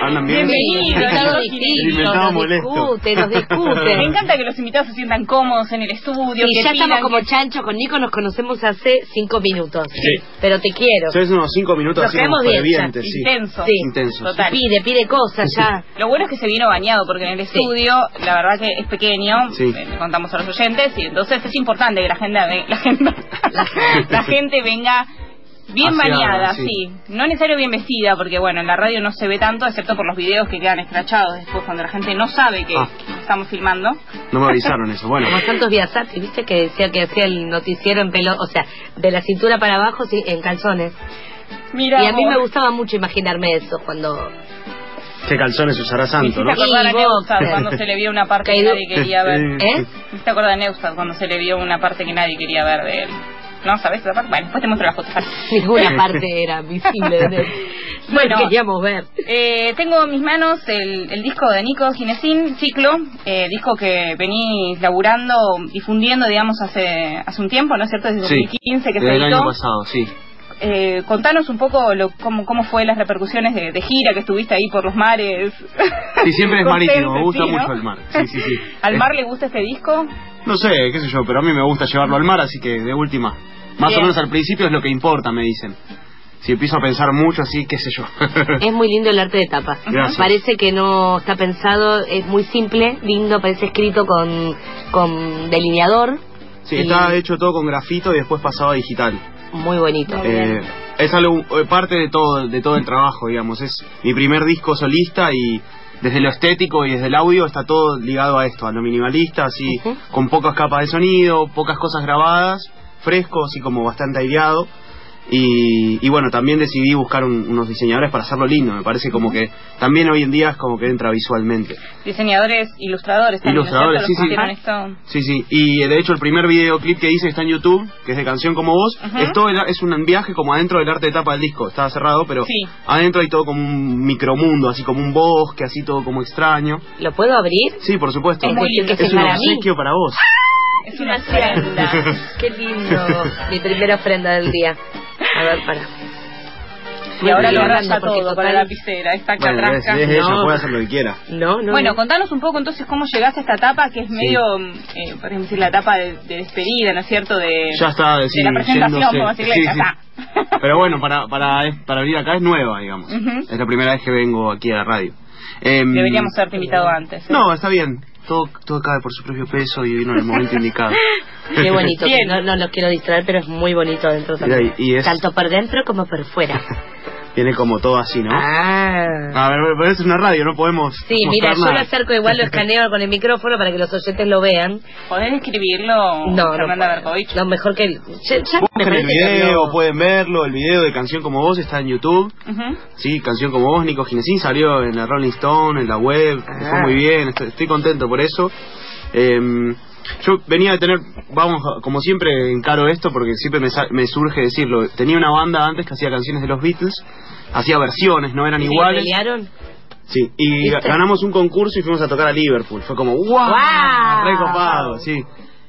¿Andan bien? Bienvenido, nos discute. Me encanta que los invitados se sientan cómodos en el estudio. Sí, ya estamos como chancho con Nico, nos conocemos hace 5 minutos. Sí. Pero te quiero. Entonces unos 5 minutos Nos así como quedamos bien, fervientes, sí. Intenso. Sí. Intensos. Total. Pide cosas ya. Lo bueno es que se vino bañado, porque en el estudio, la verdad que es pequeño, Sí. le contamos a los oyentes, y entonces es importante que la gente venga bien Aseada, bañada, sí. sí. No necesario bien vestida, porque bueno, en la radio no se ve tanto, excepto por los videos que quedan escrachados después cuando la gente no sabe que estamos filmando. No me avisaron eso. Bueno, Como Santos Biasati, ¿viste? Que decía que hacía el noticiero en pelo, o sea, de la cintura para abajo, sí, en calzones. Mira, Y a mí vos, me gustaba mucho imaginarme eso cuando... qué calzones usará me Santo, hiciste ¿no? acordar a Y vos, Neustadt cuando se le vio una parte que nadie quería ver. Sí. ¿Eh? Me hiciste acordar a Neustadt cuando se le vio una parte que nadie quería ver de él. ¿No? ¿Sabes esa parte? Bueno, después te muestro la foto. Ninguna parte era visible de él. Bueno, queríamos ver. Tengo en mis manos el disco de Nico Ginesín, Ciclo, disco que venís laburando, difundiendo, digamos, hace un tiempo, ¿no es cierto? Desde 2015 que se desde el editó. año pasado, sí. Contanos un poco cómo fue las repercusiones de gira que estuviste ahí por los mares. Sí, siempre es marítimo, me gusta sí, ¿no? mucho el mar. Sí, sí, sí. ¿Al mar le gusta este disco? No sé, qué sé yo, pero a mí me gusta llevarlo al mar, así que de última. Más Bien. o menos al principio es lo que importa, me dicen. Si empiezo a pensar mucho así, qué sé yo. Es muy lindo el arte de tapas. Gracias. Parece que no está pensado, es muy simple, lindo, parece escrito con delineador. Sí, Y- está hecho todo con grafito y después pasado a digital. Muy bonito. Es algo, parte de todo el trabajo, digamos. Es mi primer disco solista y desde lo estético y desde el audio está todo ligado a esto, a lo minimalista, así, Ujú. con pocas capas de sonido, pocas cosas grabadas, fresco, así como bastante aireado. Y bueno, también decidí buscar unos diseñadores para hacerlo lindo. Me parece como que también hoy en día es como que entra visualmente. Diseñadores, ilustradores también, Ilustradores, ¿no es sí, cierto? sí. Los que hicieron esto. Sí, sí, y de hecho el primer videoclip que hice está en YouTube, que es de Canción Como Vos. Ujú. Es un viaje como adentro del arte de tapa del disco. Estaba cerrado, pero Sí. adentro hay todo como un micromundo, así como un bosque, así todo como extraño. ¿Lo puedo abrir? Sí, por supuesto. Es muy lindo. Que Es es un para mí. obsequio para vos. Es una ofrenda. Qué lindo. Mi primera ofrenda del día. A ver, para. Y ahora lo Estoy raya hablando porque todo con la total- lapicera, esta Bueno, catrasca. es ella, No. puede hacer lo que quiera. No, no. Bueno, no. contanos un poco entonces cómo llegaste a esta etapa, que es medio, podríamos decir, la etapa de despedida, ¿no es cierto? Ya está, de la presentación, yéndose. vamos a decirle, Sí, ya sí. está. Pero bueno, para venir acá es nueva, digamos. Ujú. Es la primera vez que vengo aquí a la radio. Deberíamos haberte invitado antes. No, está bien. Todo cae por su propio peso y vino en el momento indicado. Qué bonito. Bien. No los quiero distraer, pero es muy bonito dentro también. Mira, y es- Tanto por dentro como por fuera. Viene como todo así, ¿no? Ah. A ver, pero es una radio, no podemos Sí, mira, mostrar yo lo nada. acerco igual, lo escaneo con el micrófono para que los oyentes lo vean. ¿Podés describirlo, No, Fernanda no. Berkovich? Lo mejor que... Ya me Busquen el parece que video, habló- pueden verlo. El video de Canción Como Vos está en YouTube. Ujú. Sí, Canción Como Vos, Nico Ginesín salió en la Rolling Stone, en la web. Ah. Fue muy bien, estoy contento por eso. Yo venía de tener, como siempre encaro esto porque siempre me surge decirlo. Tenía una banda antes que hacía canciones de los Beatles, hacía versiones, no eran ¿Sí, iguales. pelearon? Sí, y ¿Viste? ganamos un concurso y fuimos a tocar a Liverpool. Fue como, ¡wow! ¡Guau! Re copado, sí.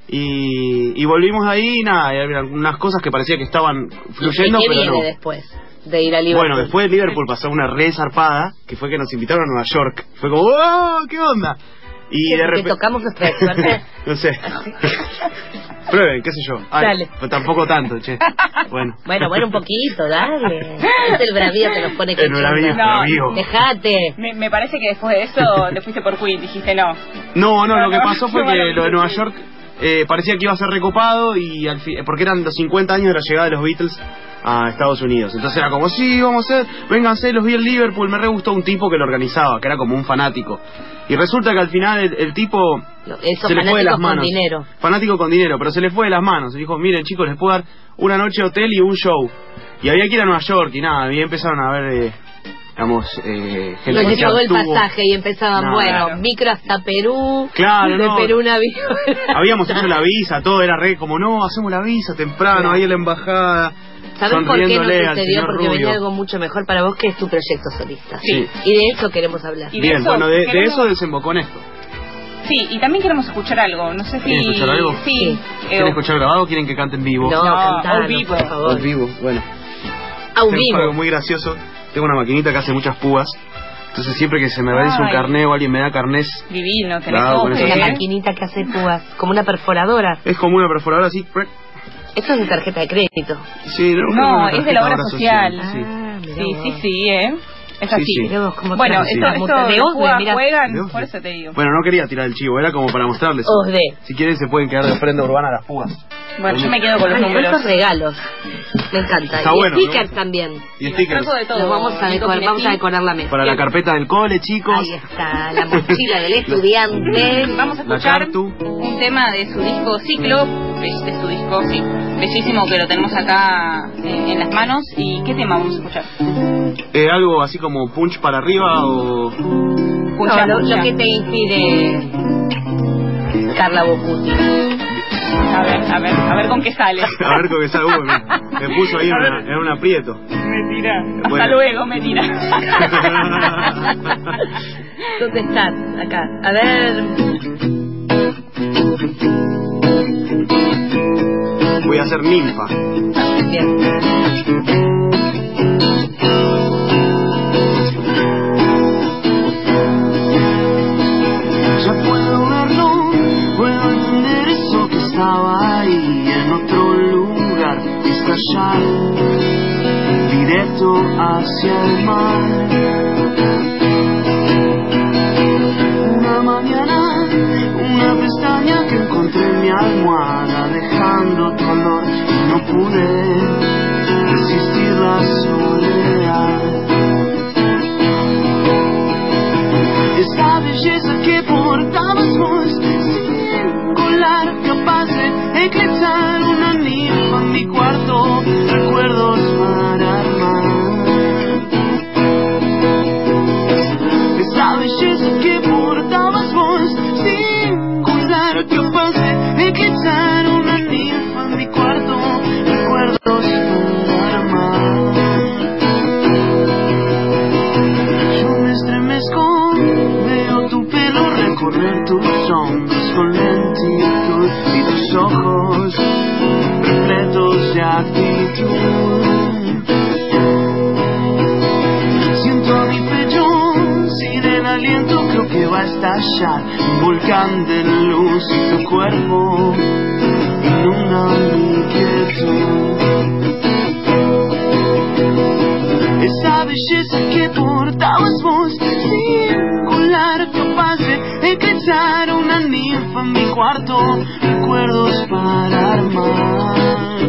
Y volvimos ahí, nada, y había algunas cosas que parecía que estaban fluyendo, ¿Y qué pero viene no. después de ir a Liverpool? Bueno, después de Liverpool pasó una re zarpada, que fue que nos invitaron a Nueva York. Fue como, ¡wow! ¿Qué onda? Y Sí, de porque repente... tocamos nuestra suerte. No sé. Prueben, qué sé yo. Ay, Dale. pues tampoco tanto, che. Bueno. Bueno, un poquito, dale. Es el bravío que nos pone que El bravío, No. bravío. Dejate. Me parece que después de eso te fuiste por Queen, dijiste no. No, lo que pasó fue Bueno, que lo de Nueva York parecía que iba a ser recopado y porque eran los 50 años de la llegada de los Beatles a Estados Unidos. Entonces era como, sí, vamos a hacer, vénganse, los vi en Liverpool. Me re gustó un tipo que lo organizaba, que era como un fanático. Y resulta que al final el tipo Esos se le fue de las fanáticos con manos. dinero. Fanático con dinero, pero se le fue de las manos. Y dijo, miren chicos, les puedo dar una noche de hotel y un show. Y había que ir a Nueva York y nada, y empezaron a ver... gente Nos que llegó el actuó. pasaje y empezaban, No, bueno, claro. micro hasta Perú, Claro, de no. Perú un avión. Habíamos hecho la visa, todo era re como, no, hacemos la visa temprano, Claro. ahí en la embajada. ¿Sabes por qué no sonriéndole al sucedió? señor Porque Rubio. venía algo mucho mejor para vos, que es tu proyecto solista. Sí. Y de eso queremos hablar. Y de Bien, eso bueno, de queremos- eso desembocó en esto. Sí, y también queremos escuchar algo. No sé si... ¿Quieren escuchar algo? Sí. ¿Quieren escuchar grabado o quieren que cante en vivo? No, No, cantanos, au vivo. por favor. En vivo, bueno. Au Tengo algo vivo. muy gracioso. Tengo una maquinita que hace muchas púas. Entonces siempre que se me vence un carné o alguien me da carnés... Divino, claro, es la maquinita que hace púas, como una perforadora. Es como una perforadora así... Eso es de tarjeta de crédito. Sí, no, es de la obra social. Sí, es así. Sí. Bueno, esto de OSDE, juegan, por eso te digo. Bueno, no quería tirar el chivo, era como para mostrarles. OSDE. Si quieren se pueden quedar de prenda urbana las púas. Bueno, yo me quedo con los números. Estos regalos. Me encanta. Está y bueno, stickers también. Y stickers. De todo. Los vamos a decorar la mesa. Para la carpeta del cole, chicos. Ahí está, la mochila del estudiante. Vamos a escuchar un tema de su disco Ciclo, de su disco, sí, bellísimo, que lo tenemos acá en las manos. ¿Y qué tema vamos a escuchar? Algo así como punch para arriba o... Lo que te inspire Carla Bocuti. A ver con qué sale. A ver con qué sale. Me puso ahí en un aprieto. Mentira. Hasta luego, mentira. ¿Dónde estás? Acá. A ver. Voy a hacer ninfa. Bien. Ya puedo verlo, puedo entender eso que estaba ahí en otro lugar, estallar directo hacia el mar. Una mañana, una pestaña que encontré en mi almohada, dejando tu olor y no pude resistir la soledad. Esa belleza que portabas vos, singular, capaz de eclipsar una ninfa en mi cuarto, recuerdos para armar. Esa belleza que portabas vos, singular, capaz de eclipsar una ninfa en mi cuarto, recuerdos para armar. Yo me estremezco, veo tu pelo recorrer tus hombros con lentitud y tus ojos repletos de actitud. Siento a mi pecho sin el aliento, creo que va a estallar un volcán de luz y tu cuerpo inunda mi quietud. Esa belleza que portabas vos, singular, capaz de eclipsar una ninfa en mi cuarto, recuerdos para armar.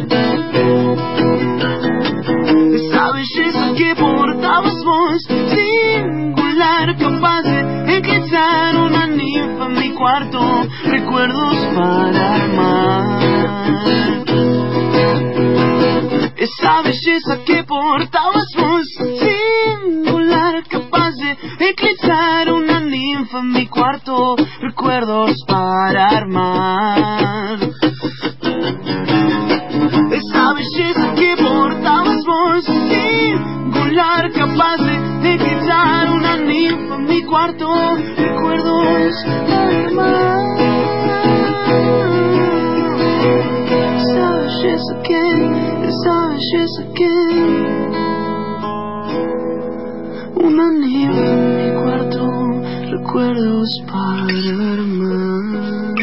Esa belleza que portabas vos, singular, capaz de eclipsar una ninfa en mi cuarto, recuerdos para armar. Esa belleza que portabas vos, singular, capaz de eclipsar una ninfa en mi cuarto, recuerdos para armar. Esa belleza que portabas vos, singular, capaz de eclipsar una ninfa en mi cuarto, recuerdos para armar. Esa belleza que una ninfa en mi cuarto, recuerdos para armar.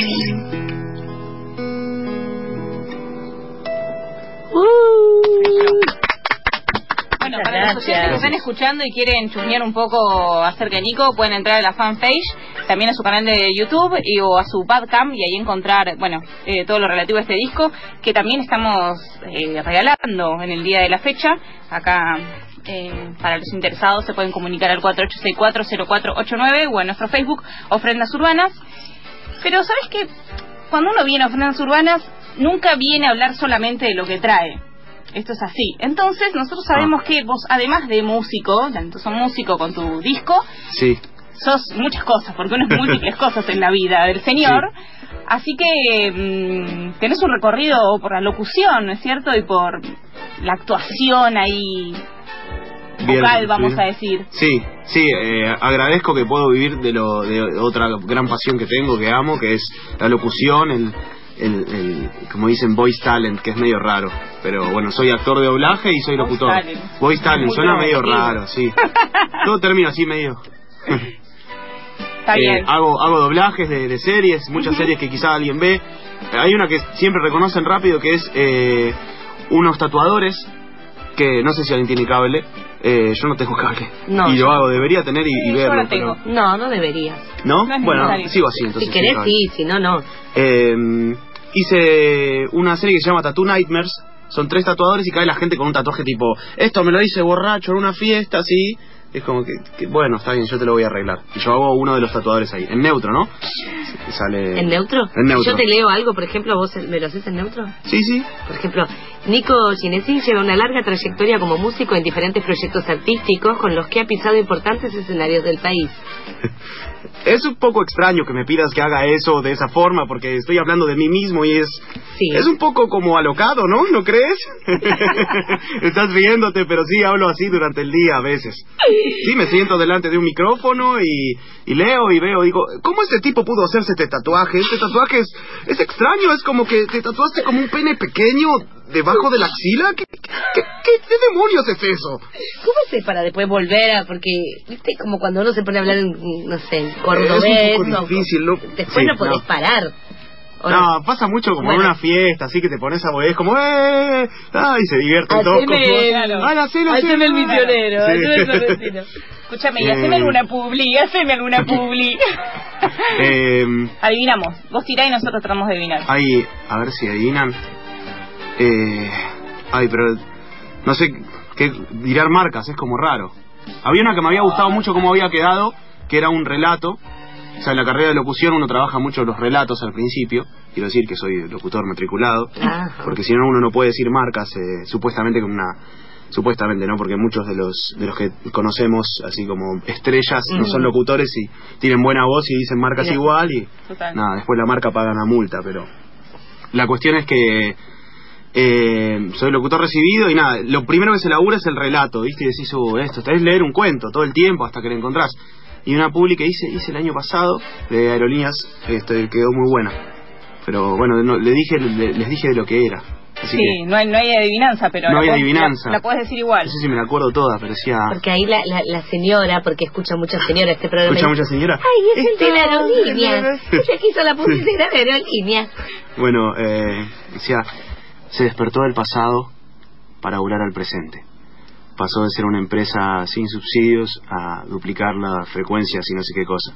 Bueno, para los oyentes que están escuchando y quieren chusmear un poco acerca de Nico, pueden entrar a la fanpage, también a su canal de YouTube o a su Bandcamp, y ahí encontrar, todo lo relativo a este disco, que también estamos regalando en el día de la fecha. Acá, para los interesados, se pueden comunicar al 4864-0489 o en nuestro Facebook, Ofrendas Urbanas. Pero, ¿sabes qué? Cuando uno viene a Ofrendas Urbanas, nunca viene a hablar solamente de lo que trae. Esto es así. Entonces, nosotros sabemos que vos, además de músico, tanto sos músico con tu disco, sí, sos muchas cosas, porque uno es múltiples cosas en la vida del señor. Sí. Así que tenés un recorrido por la locución, ¿no es cierto? Y por la actuación ahí vocal, vamos a decir. Sí, agradezco que puedo vivir de otra gran pasión que tengo, que amo, que es la locución, como dicen, voice talent, que es medio raro. Pero bueno, soy actor de doblaje y soy locutor. Voice talent, suena medio raro, sí. Todo termina así medio... Está bien. Hago doblajes de series, muchas series que quizá alguien ve. Hay una que siempre reconocen rápido, que es unos tatuadores, que no sé si alguien tiene cable. Yo no tengo cable. No, y lo hago, debería tener y verlo. Yo no tengo. No, no deberías. ¿No? No es Bueno, necesario. sigo así entonces. Si querés, sí, si no, no. Hice una serie que se llama Tattoo Nightmares. Son 3 tatuadores y cae la gente con un tatuaje tipo, esto me lo hice borracho en una fiesta, así. Es como que, bueno, está bien, yo te lo voy a arreglar. Y yo hago uno de los tatuadores ahí, en neutro, ¿no? Sale... ¿En neutro? En neutro. Si yo te leo algo, por ejemplo, ¿vos me lo haces en neutro? Sí, sí. Por ejemplo, Nico Ginesín lleva una larga trayectoria como músico en diferentes proyectos artísticos con los que ha pisado importantes escenarios del país. Es un poco extraño que me pidas que haga eso de esa forma, porque estoy hablando de mí mismo y Sí. es un poco como alocado, ¿no? ¿No crees? Estás riéndote, pero sí hablo así durante el día a veces. Sí, me siento delante de un micrófono y leo y veo, digo, ¿cómo este tipo pudo hacerse este tatuaje? Este tatuaje es extraño, es como que te tatuaste como un pene pequeño debajo de la axila. ¿Qué demonios es eso? ¿Cómo haces para después volver a...? Porque, viste, como cuando uno se pone a hablar en, no sé, en cordobés... Es un poco difícil, ¿no? Después Sí, no podés parar. No, pasa mucho como en una fiesta, así que te pones a boer, como y se divierten todos. Haceme el misionero, Sí. haceme el sorrentino. Escúchame, y haceme alguna publi. Adivinamos. Vos tirá y nosotros tratamos de adivinar. Ahí, a ver si adivinan. Pero no sé qué tirar marcas, es como raro. Había una que me había gustado mucho cómo había quedado, que era un relato. O sea, en la carrera de locución uno trabaja mucho los relatos al principio. Quiero decir que soy locutor matriculado. Ajá. Porque si no, uno no puede decir marcas, supuestamente como una... Supuestamente, ¿no? Porque muchos de los que conocemos, así como estrellas, no son locutores y tienen buena voz y dicen marcas igual y... Total. Nada, después la marca paga una multa, pero... La cuestión es que... soy locutor recibido y nada, lo primero que se labura es el relato, ¿viste? Y decís, esto es leer un cuento todo el tiempo hasta que lo encontrás. Y una publi que hice el año pasado de aerolíneas, quedó muy buena. Pero bueno, les dije de lo que era. Así sí, que no hay adivinanza, pero no hay adivinanza. La puedes decir igual. No sé si me la acuerdo toda, pero decía... Porque ahí la señora, porque escucha mucha señora este programa. ¿Escucha mucha señora? Ay, es el de la aerolínea. Ella que hizo la publicidad de aerolínea. Bueno, decía, se despertó del pasado para volar al presente. Pasó de ser una empresa sin subsidios a duplicar las frecuencias y no sé qué cosa.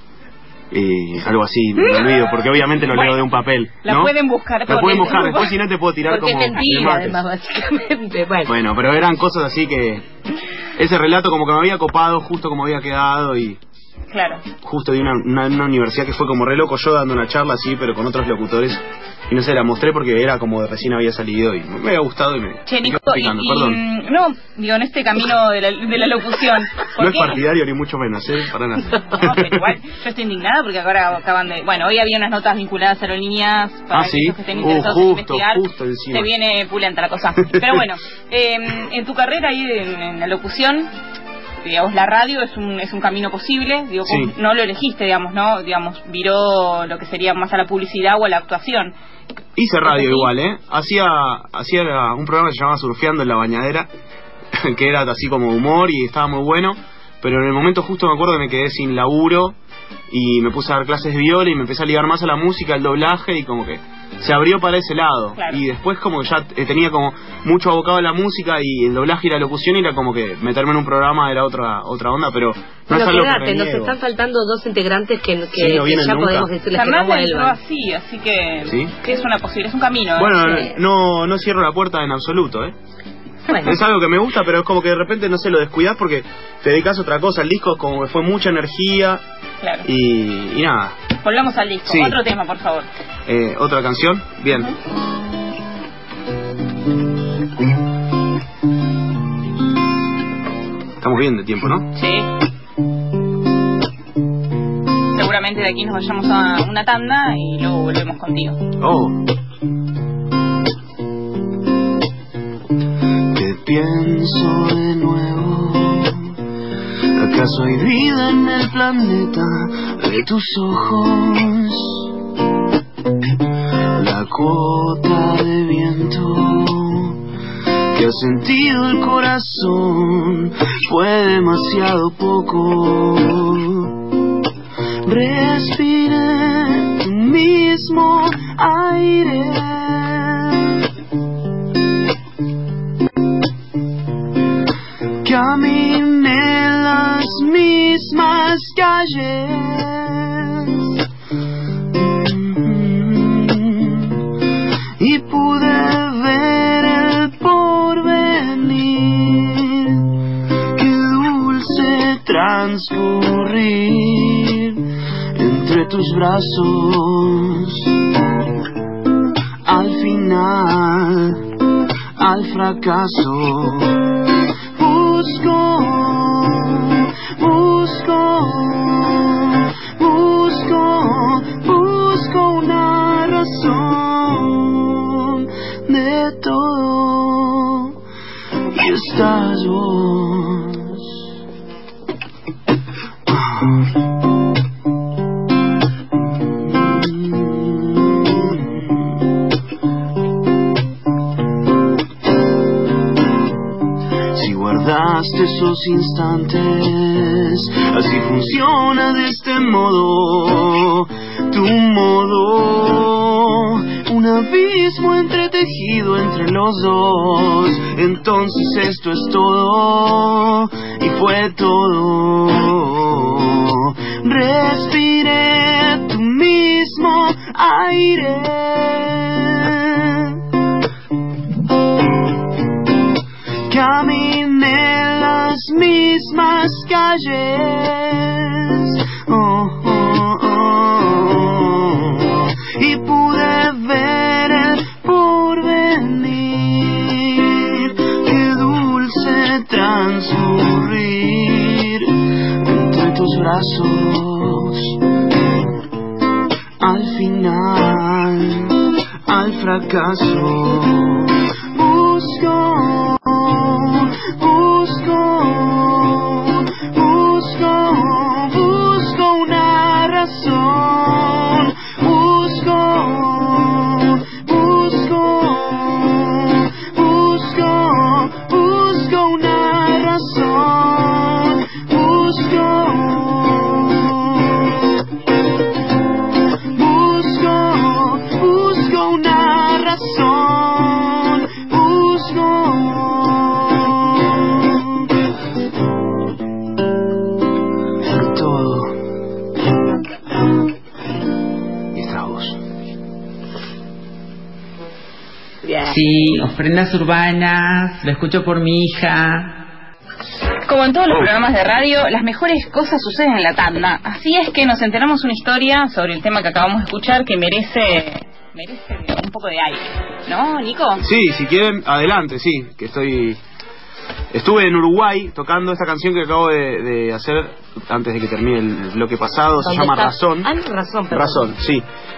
Y algo así, me olvido, porque obviamente lo leo de un papel, ¿no? La pueden buscar. La pueden buscar, después si no te puedo tirar porque como... es mentira, remates. además, básicamente. Bueno, pero eran cosas así que... Ese relato como que me había copado justo como había quedado y... Claro. Justo de una universidad que fue como re loco, yo dando una charla así, pero con otros locutores. Y no sé, la mostré porque era como de recién había salido y me había gustado y me... Che, Nico, quedó picando, perdón. no, digo, en este camino de la locución. No es partidario ni mucho menos, para nada. No, pero igual, yo estoy indignada porque ahora acaban de... Bueno, hoy había unas notas vinculadas a aerolíneas para sí. aquellos que estén interesados en investigar. Justo encima. Se viene pulenta la cosa. Pero bueno, en tu carrera ahí en la locución, digamos, la radio es un camino posible, digo, Sí. no lo elegiste, digamos, ¿no? Digamos, viró lo que sería más a la publicidad o a la actuación. Hice radio ¿Sí? igual, Hacía un programa que se llamaba Surfeando en la Bañadera, que era así como humor y estaba muy bueno, pero en el momento justo me acuerdo que me quedé sin laburo y me puse a dar clases de viola y me empecé a ligar más a la música, al doblaje y como que se abrió para ese lado. Claro. Y después como que ya tenía como mucho abocado a la música y el doblaje y la locución y era como que meterme en un programa era otra onda, pero no Bueno, es algo que quédate, nos reniego. están faltando 2 integrantes que Sí, no vienen ya nunca. podemos decirles que no Fernanda entró vuelvan. así que ¿Sí? es una posible, es un camino. Bueno, Sí. no cierro la puerta en absoluto, Bueno, Es algo que me gusta, pero es como que de repente, no sé, lo descuidás porque te dedicas a otra cosa. El disco como que fue mucha energía Claro. y nada. Volvamos al disco. Sí. Otro tema, por favor. ¿Otra canción? Bien. Estamos bien de tiempo, ¿no? Sí. Seguramente de aquí nos vayamos a una tanda y luego volvemos contigo. Oh. Te pienso de nuevo. ¿Acaso hay vida en el planeta de tus ojos? La gota de viento que ha sentido el corazón fue demasiado poco. Respiré tu mismo aire, caminé las mismas calles y pude ver el porvenir, qué dulce transcurrir entre tus brazos. Al final, al fracaso, busco una razón de todo, y estás vos. Si guardaste esos instantes, así funciona de este modo, tu modo, un abismo entretejido entre los dos. Entonces esto es todo, y fue todo. Respiré tu mismo aire, caminé las mismas calles, y pude ver el porvenir, qué dulce transcurrir entre tus brazos. Al final, al fracaso, busco una razón, busco una razón, busco una razón, por todo. Y esta voz. Sí, ofrendas urbanas, lo escucho por mi hija. Como en todos los programas de radio, las mejores cosas suceden en la tanda. Así es que nos enteramos una historia sobre el tema que acabamos de escuchar que merece un poco de aire, ¿no, Nico? Sí, si quieren, adelante, sí, que estuve en Uruguay tocando esta canción que acabo de hacer antes de que termine el bloque pasado. Se llama Razón. Razón, sí.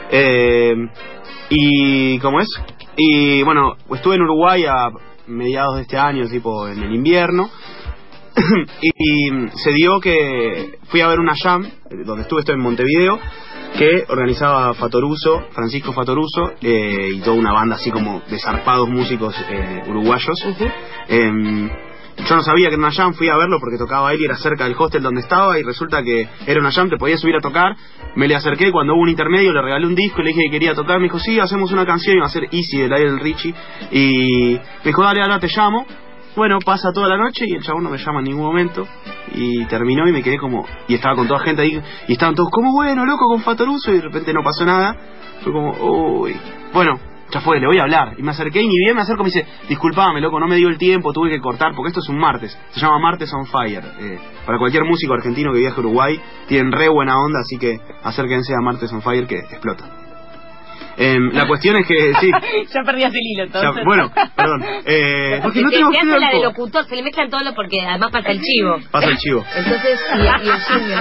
¿Y cómo es? Y bueno, estuve en Uruguay a mediados de este año, tipo en el invierno. Y se dio que fui a ver una jam, donde estuve en Montevideo, que organizaba Francisco Fatoruso, y toda una banda así como de zarpados músicos uruguayos. Yo no sabía que era una jam, fui a verlo porque tocaba él y era cerca del hostel donde estaba, y resulta que era una jam, te podías subir a tocar. Me le acerqué cuando hubo un intermedio, le regalé un disco y le dije que quería tocar. Me dijo, sí, hacemos una canción, iba a ser Easy de Lionel Richie, y me dijo, dale, ahora te llamo. Bueno, pasa toda la noche y el chabón no me llama en ningún momento, y terminó y me quedé como, y estaba con toda gente ahí y estaban todos como, bueno, loco, con Fatoruso, y de repente no pasó nada. Fue como, uy, bueno, ya fue, le voy a hablar. Y me acerqué y ni bien me acerco, me dice, disculpame, loco, no me dio el tiempo, tuve que cortar porque esto es un martes, se llama Martes on Fire. Para cualquier músico argentino que viaje a Uruguay, tienen re buena onda, así que acérquense a Martes on Fire que explota. La cuestión es que sí. Ya perdías el hilo, entonces. Ya, bueno, perdón. Porque no tenemos tiempo. La de locutor, se le mezclan todo porque además pasa el chivo. Pasa el chivo. Entonces, y el jingle.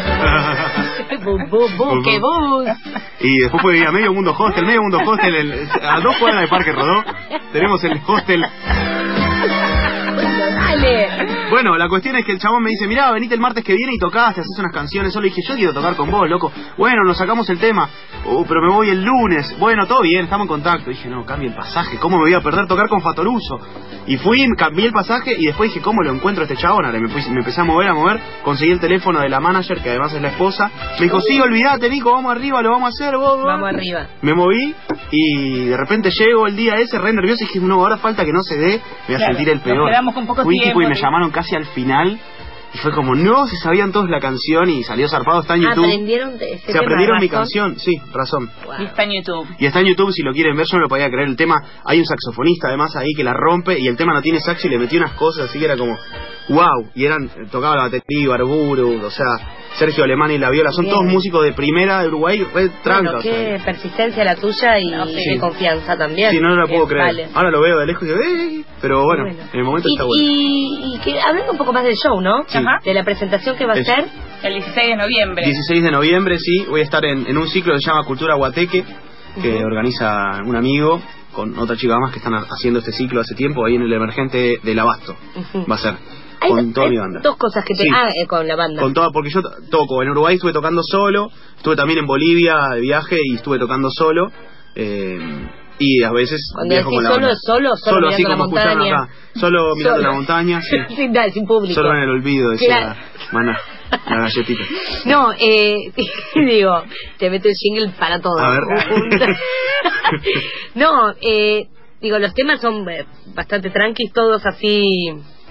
¡Qué bus! Y después puede ir a Medio Mundo Hostel, a 2 cuadras de Parque Rodó. Tenemos el hostel. dale. Bueno, la cuestión es que el chabón me dice, mirá, venite el martes que viene y tocás, te haces unas canciones. Yo le dije, yo quiero tocar con vos, loco. Bueno, nos sacamos el tema. Pero me voy el lunes. Bueno, todo bien, estamos en contacto. Dije, no, cambie el pasaje. ¿Cómo me voy a perder tocar con Fatoruso? Y fui, cambié el pasaje y después dije, ¿cómo lo encuentro a este chabón? Ahora me empecé a mover. Conseguí el teléfono de la manager, que además es la esposa. Me dijo, sí, olvídate, Nico, vamos arriba, lo vamos a hacer, vos. Vamos arriba. Me moví y de repente llego el día ese, re nervioso, y dije, no, ahora falta que no se dé, me voy a sentir el peor. Nos quedamos con poco Fui tiempo, y me llamaron casi al final. Y fue como, no, se sabían todos la canción y salió zarpado, está en YouTube. Se aprendieron mi canción, sí, razón. Wow. Y está en YouTube. Y está en YouTube, si lo quieren ver, yo no lo podía creer. El tema, hay un saxofonista además ahí que la rompe y el tema no tiene saxo y le metió unas cosas así que era como, wow. Y tocaba la batería, Ibarburu, o sea, Sergio Alemán y la viola. Son todos músicos de primera de Uruguay, red tranca. Bueno, qué persistencia la tuya y qué confianza también. Sí, no lo puedo creer. Vale. Ahora lo veo de lejos y digo, pero bueno, en el momento está bueno. Y que hablando un poco más del show, ¿no? Sí. De la presentación que va a ser el 16 de noviembre. 16 de noviembre, sí. Voy a estar en un ciclo que se llama Cultura Guateque, que organiza un amigo con otra chica más que están haciendo este ciclo hace tiempo, ahí en el Emergente del Abasto. Va a ser. Con toda mi banda. Dos cosas que te... con la banda. Con toda, porque yo toco en Uruguay, estuve tocando solo, estuve también en Bolivia de viaje y estuve tocando solo. Y a veces cuando decís solo así mirando como la montaña. Acá, solo mirando la montaña, sí. sin público. Solo en el olvido, decía Maná, la galletita. No, digo, te meto el jingle para todo. A ver. No, digo, los temas son bastante tranquis, todos así.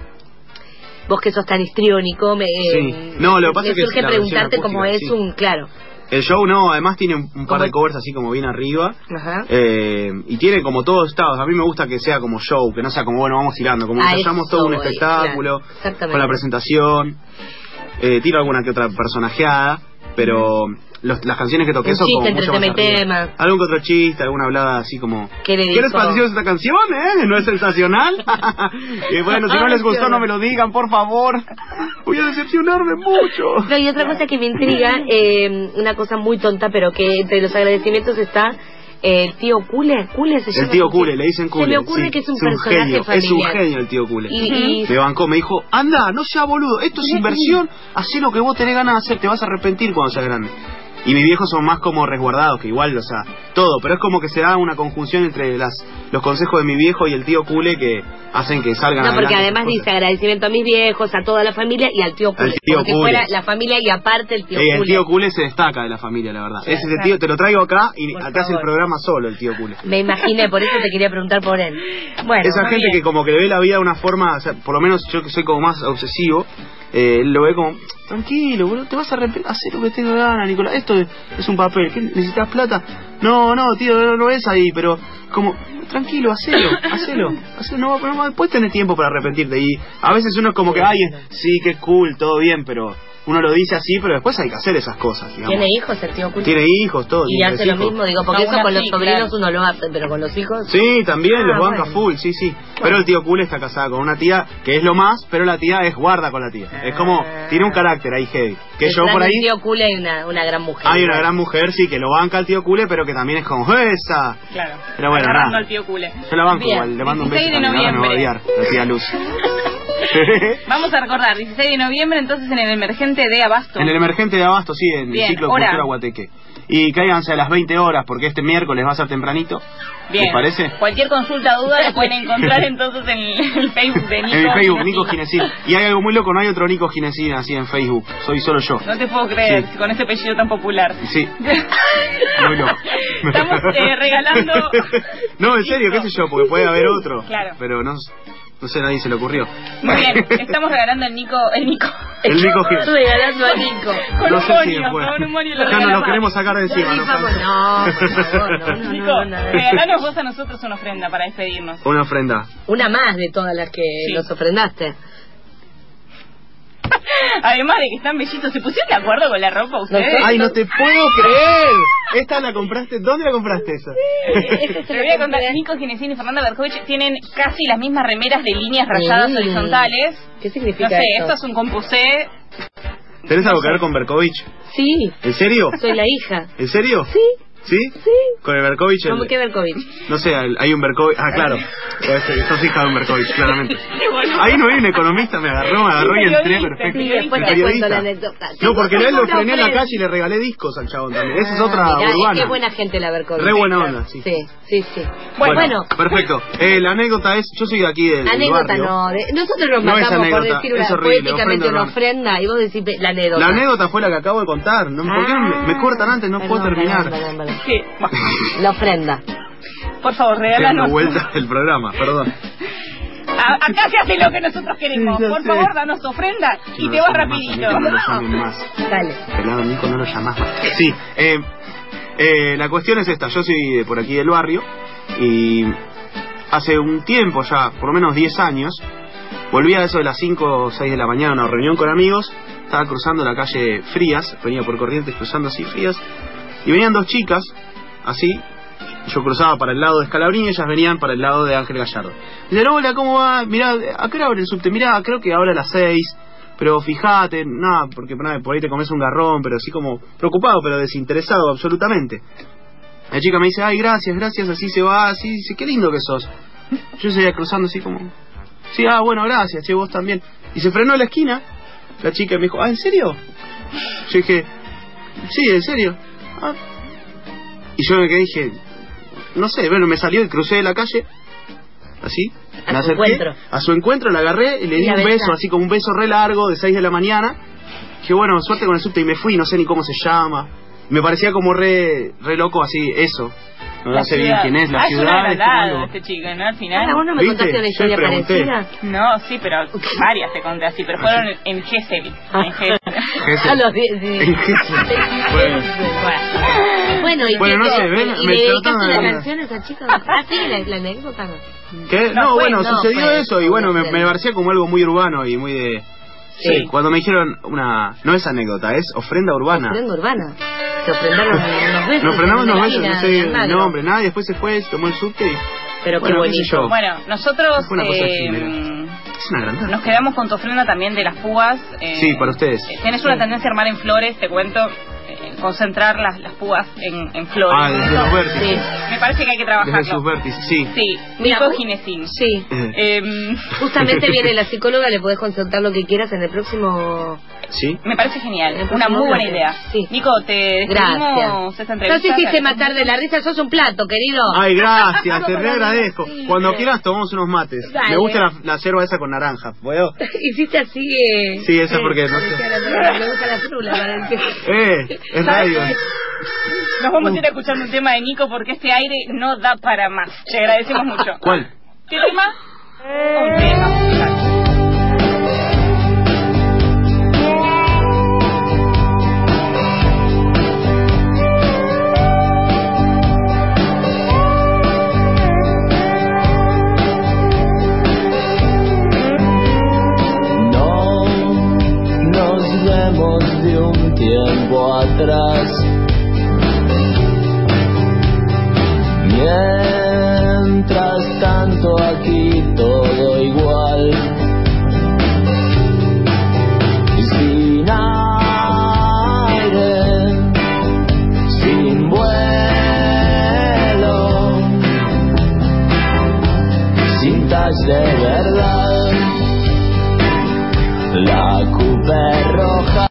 Vos que sos tan histriónico, sí. No, lo que pasa me es que surge preguntarte cómo es claro. El show no, además tiene un par de covers así como bien arriba. Ajá. Y tiene como todos estados. A mí me gusta que sea como show, que no sea como, bueno, vamos tirando, como que hayamos todo un espectáculo, con la presentación. Tiro alguna que otra personajeada, pero las canciones que toqué son como mucho más arriba. Algún que otro chiste, alguna hablada así como, ¿qué les pareció esta canción, ¿No es sensacional? Bueno, si no les gustó no me lo digan, por favor. Voy a decepcionarme mucho. No, y otra cosa que me intriga, una cosa muy tonta, pero que entre los agradecimientos está el tío Cule se llama. El tío Cule, le dicen Cule. Se me ocurre que es un personaje familiar. Es un genio el tío Cule. Me bancó, me dijo, anda, no seas boludo, esto es inversión, hacé lo que vos tenés ganas de hacer, te vas a arrepentir cuando seas grande. Y mis viejos son más como resguardados, que igual, o sea, todo, pero es como que se da una conjunción entre los consejos de mi viejo y el tío Cule que hacen que salgan adelante. No, porque además dice agradecimiento a mis viejos, a toda la familia y al tío Cule. Como que fuera la familia y aparte el tío Cule. El tío Cule se destaca de la familia, la verdad. Ese tío, te lo traigo acá y acá hace el programa solo el tío Cule. Me imaginé, por eso te quería preguntar por él. Bueno, esa gente que como que ve la vida de una forma, o sea, por lo menos yo que soy como más obsesivo, lo ve como, tranquilo, boludo, te vas a arrepentir, hacer lo que tenga ganas, Nicolás, esto es un papel, ¿qué necesitas plata? No, tío, no es ahí, pero como, tranquilo, hacelo, no, después tenés tiempo para arrepentirte. Y a veces uno es como que, sí, que cool, todo bien, pero uno lo dice así, pero después hay que hacer esas cosas, digamos. ¿Tiene hijos el tío Cule? Tiene hijos, todo. Y hace lo mismo, digo, porque eso con los sobrinos uno lo hace, pero con los hijos... Sí, también, los banca full, sí. Bueno. Pero el tío Cule está casado con una tía que es lo más, pero la tía es guarda con la tía. Es como, tiene un carácter ahí heavy. Que yo por ahí... El tío Cule hay una gran mujer. Hay una gran mujer, sí, que lo banca al tío Cule, pero que también es como, ¡esa! Claro, pero bueno, agarrando al tío Cule. Yo la banco igual, le mando un beso también, ahora me va a odiar, la tía Luz. Vamos a recordar, 16 de noviembre entonces en el Emergente de Abasto. En el Emergente de Abasto, sí, en el ciclo de Cultura Guateque. Y cáiganse a las 20 horas porque este miércoles va a ser tempranito. Bien. ¿Les parece? Cualquier consulta o duda la pueden encontrar entonces en el Facebook de Nico. En el Facebook, Nico Ginesín. Y hay algo muy loco, no hay otro Nico Ginesín así en Facebook. Soy solo yo. No te puedo creer, con ese apellido tan popular. Sí. Muy loco. Estamos regalando... No, en serio, qué sé yo, porque puede haber otro. Claro. Pero no sé, a nadie se le ocurrió. Muy bien, estamos regalando el Nico. El Nico Ginesín. Regalando a Nico. No sé si después. Ya no lo queremos sacar de encima. No, por favor, Nico, regalanos vos a nosotros una ofrenda para despedirnos. Una ofrenda. Una más de todas las que nos ofrendaste. Además de que están bellitos, ¿se pusieron de acuerdo con la ropa ustedes? ¡Ay, no te puedo creer! ¿Esta la compraste? ¿Dónde la compraste esa? Te voy a contar, Nico Ginesín y Fernanda Berkovich tienen casi las mismas remeras de líneas rayadas horizontales. ¿Qué significa eso? No sé, eso? esto es un compusé. ¿Tenés algo que ver con Berkovich? Sí. ¿En serio? Soy la hija. ¿En serio? Sí. ¿Sí? Sí. Con el Berkovich. ¿Cómo que Berkovich? No sé, hay un Berkovich. Ah, claro. Sos hija de un Berkovich, claramente. Ahí no hay un economista, me agarró y entré perfecto. Y después te cuento la anécdota. No, porque él lo frené en la calle y le regalé discos al chabón también. Esa es otra urbana. Qué buena gente la Berkovich. Re buena onda, sí. Sí. Bueno. Perfecto. La anécdota es, yo soy de aquí del anécdota barrio. no. Nosotros nos matamos por decir poéticamente una ofrenda y vos decís la anécdota. La anécdota fue la que acabo de contar. ¿Por qué me cortan antes? No puedo terminar. Sí. La ofrenda. Por favor, regálanos. Dando vuelta el programa, perdón. Acá se hace lo que nosotros queremos. Sí, por favor, danos tu ofrenda y te vas rapidito. No lo llamen más. Dale. Pelado Nico, no lo llamás más. Sí, la cuestión es esta. Yo soy de por aquí del barrio y hace un tiempo ya, por lo menos 10 años, volví a eso de las 5 o 6 de la mañana a una reunión con amigos. Estaba cruzando la calle Frías, venía por Corrientes cruzando así Frías, y venían dos chicas, así. Yo cruzaba para el lado de Scalabrini y ellas venían para el lado de Ángel Gallardo. Dicen, hola, ¿cómo va? Mirá, ¿a qué hora abre el subte? Mirá, creo que ahora a las 6, pero fíjate, nada, porque por ahí te comes un garrón, pero así como preocupado, pero desinteresado absolutamente. La chica me dice, ay, gracias, así se va, así, dice, qué lindo que sos. Yo seguía cruzando así como, sí, bueno, gracias, che, vos también. Y se frenó en la esquina, la chica me dijo, ¿en serio? Yo dije, sí, en serio. Y yo me quedé, dije, no sé, bueno, me salió y crucé de la calle, así, me acerqué, a su encuentro, la agarré y le di un beso, así como un beso re largo de 6 de la mañana. Dije, bueno, suerte con el subte, y me fui, no sé ni cómo se llama. Me parecía como re loco así, eso. No sé bien quién es, la ciudad. Es una este chico, ¿no? Al final. ¿Vos no me contaste una historia parecida? No, sí, pero varias te conté así, pero fueron en Gesell. En Gesell. A los 10, sí. Bueno, y bueno, no sé, ¿y me dedicaste la canción a esa chica? Sí, la anécdota. ¿Qué? No, bueno, sucedió eso y bueno, me parecía como algo muy urbano y muy de... Sí, cuando me dijeron no es anécdota, es ofrenda urbana. Ofrenda urbana. Se ofrendaron unos besos. Nos ofrendamos unos besos, no sé el nombre, nada, y después se fue, tomó el subte y... Pero qué bonito. Bueno, nosotros es una gran nos quedamos con tu ofrenda también de las púas. Sí, para ustedes. Tenés una tendencia a armar en flores, te cuento. Concentrar las púas en flores. Desde los vértices. Sí. Me parece que hay que trabajarlo. Desde sus vértices, sí. Sí, Nico Ginesín. Sí. Justamente viene la psicóloga, le podés consultar lo que quieras en el próximo... Sí. Me parece genial, una muy buena idea. Sí. Nico, te despedimos esta entrevista. No te hiciste matar de la risa, sos un plato, querido. Ay, gracias, te re agradezco. Cuando quieras tomamos unos mates. Dale. Me gusta la yerba esa con naranja, ¿puedo? Hiciste así, Sí, esa porque no sé. Me gusta la frula. Es radio. Nos vamos a ir escuchando un tema de Nico porque este aire no da para más. Te agradecemos mucho. ¿Cuál? ¿Qué tema? Un tema musical. De un tiempo atrás, mientras tanto aquí todo igual, sin aire, sin vuelo, sin touch de verdad, la Cooper roja.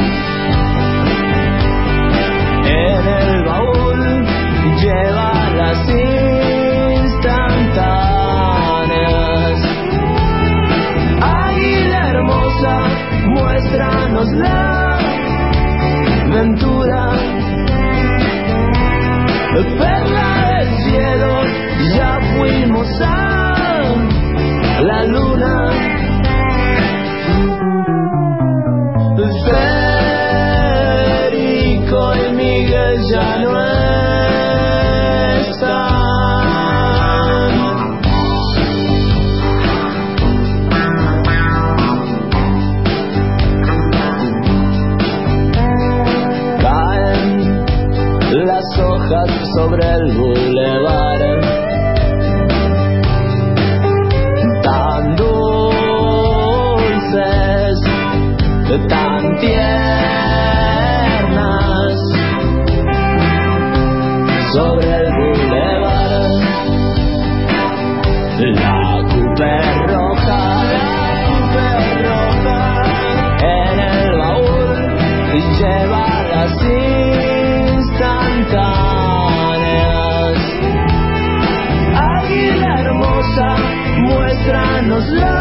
En el baúl lleva las instantáneas. Águila hermosa, muéstranos la ventura. Perla del cielo, ya fuimos a la luna. Federico y Miguel ya no están. Caen las hojas sobre el bulevar. los